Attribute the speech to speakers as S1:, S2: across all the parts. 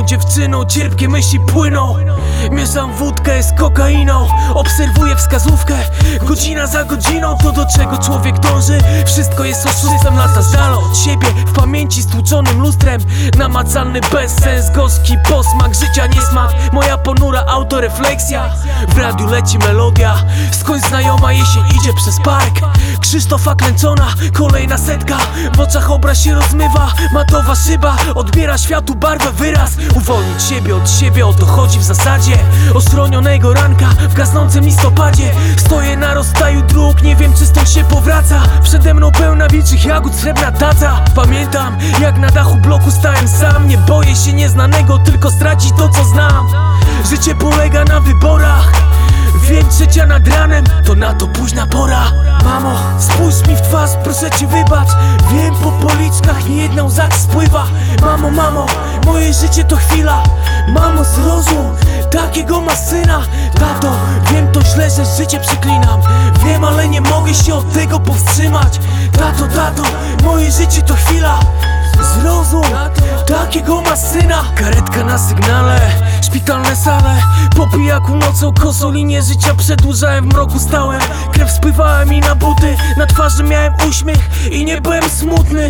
S1: małą dziewczyną cierpkie myśli płyną. Mieszam wódkę z kokainą, obserwuję wskazówkę godzina za godziną. To do czego człowiek dąży, wszystko jest oszustwem. Lata żal od siebie, w pamięci stłuczonym lustrem. Namacalny bezsens, gorzki posmak, życia niesmak. Moja ponura autorefleksja. W radiu leci melodia, skądś znajoma jesień idzie przez park. Krzysztofa Klęczona, kolejna setka. W oczach obraz się rozmywa, matowa szyba odbiera światu barwę, wyraz. Uwolnić siebie od siebie, o to chodzi w zasadzie. Ostronionego ranka w gasnącym listopadzie. Stoję na rozstaju dróg, nie wiem czy stąd się powraca. Przede mną pełna wilczych jagód, srebrna taca. Pamiętam jak na dachu bloku stałem sam. Nie boję się nieznanego, tylko stracić to co znam. Życie polega na wyborach. Wiem, trzecia nad ranem, to na to późna pora. Mamo, spójrz mi w twarz, proszę cię wybacz. Wiem, po policzkach niejedna łza spływa. Mamo, mamo, moje życie to chwila. Mamo, zrozum, takiego ma syna. Tato, wiem to źle, że życie przeklinam. Wiem, ale nie mogę się od tego powstrzymać. Tato, tato, moje życie to chwila. Zrozum, takiego ma syna. Karetka na sygnale, szpitalne sale. Po pijaku nocą kosą linię życia przedłużałem, w mroku stałem. Krew spływała mi na buty, na twarzy miałem uśmiech i nie byłem smutny.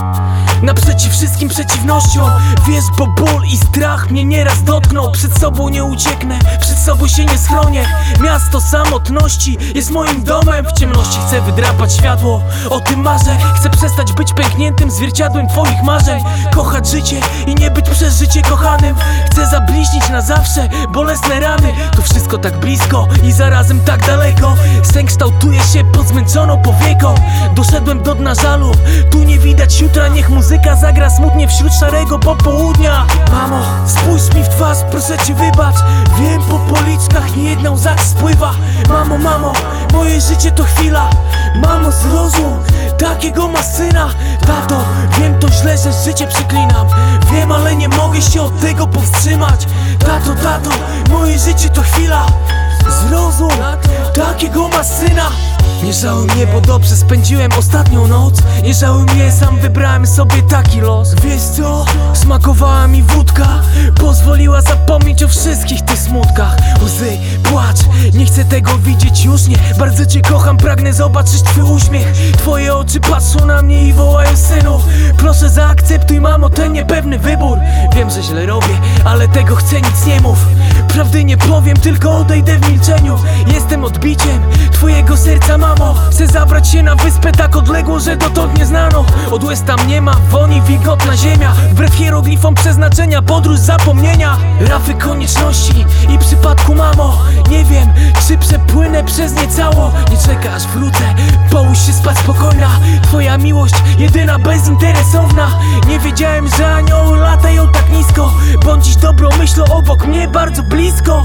S1: Naprzeciw wszystkim przeciwnościom, wiesz, bo ból i strach mnie nieraz dotknął. Przed sobą nie ucieknę, przed sobą się nie schronię. Miasto samotności jest moim domem. W ciemności chcę wydrapać światło, o tym marzę. Chcę przestać być pękniętym zwierciadłem twoich marzeń. Kochać życie i nie być przez życie kochanym. Chcę zabliźnić na zawsze bolesne rany. To wszystko tak blisko i zarazem tak daleko. Sen kształtuje się pod zmęczoną powieką. Doszedłem do dna żalu, tu nie widać jutra. Niech muzyka zagra smutnie wśród szarego popołudnia. Mamo, spójrz mi w twarz, proszę cię wybacz. Wiem, po policzkach niejedna łza spływa. Mamo, mamo, moje życie to chwila. Mamo, zrozum, takiego ma syna. Tato, wiem to źle, że życie przeklinam. Wiem, ale nie mogę się od tego powstrzymać. Tato, tato, moje życie to chwila. Zrozum, takiego ma syna. Nie żałuj mnie, bo dobrze spędziłem ostatnią noc. Nie żałuj mnie, sam wybrałem sobie taki los. Wiesz co? Smakowała mi wódka, pozwoliła zapomnieć o wszystkich tych smutkach. Łzy, płacz, nie chcę tego widzieć już nie. Bardzo cię kocham, pragnę zobaczyć twój uśmiech. Twoje oczy patrzą na mnie i wołają synu. Proszę zaakceptuj, mamo, ten niepewny wybór. Wiem, że źle robię, ale tego chcę, nic nie mów. Prawdy nie powiem, tylko odejdę w milczeniu. Jestem odbiciem twojego serca, mamo. Chcę zabrać się na wyspę tak odległą, że dotąd nie znano. Od łez tam nie ma, woni wilgotna ziemia. Wbrew hieroglifom przeznaczenia, podróż zapomnienia. Rafy konieczności i przypadku, mamo. Nie wiem, czy przepłynę przez nie cało. Nie czeka aż wrócę, połóż się spać spokojna. Twoja miłość, jedyna bezinteresowna. Nie wiedziałem, że anioły latają tak nisko. Bądź dziś dobrą myślą obok mnie, bardzo blisko.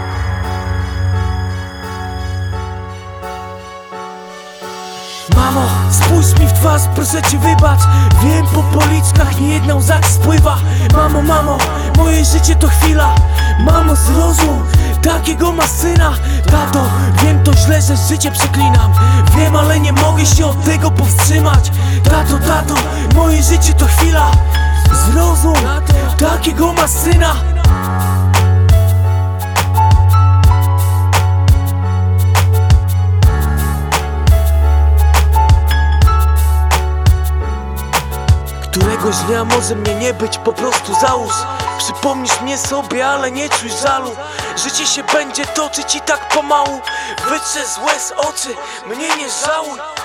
S1: Mamo, spójrz mi w twarz, proszę cię wybacz. Wiem, po policzkach niejedna łza spływa. Mamo, mamo, moje życie to chwila. Mamo, zrozum, takiego ma syna. Tato, wiem to źle, że życie przeklinam. Wiem, ale nie mogę się od tego powstrzymać. Tato, tato, moje życie to chwila. Zrozum, takiego ma syna. Któregoś dnia może mnie nie być, po prostu załóż. Przypomnisz mnie sobie, ale nie czuj żalu. Życie się będzie toczyć i tak pomału. Wytrze z łez oczy, mnie nie żałuj.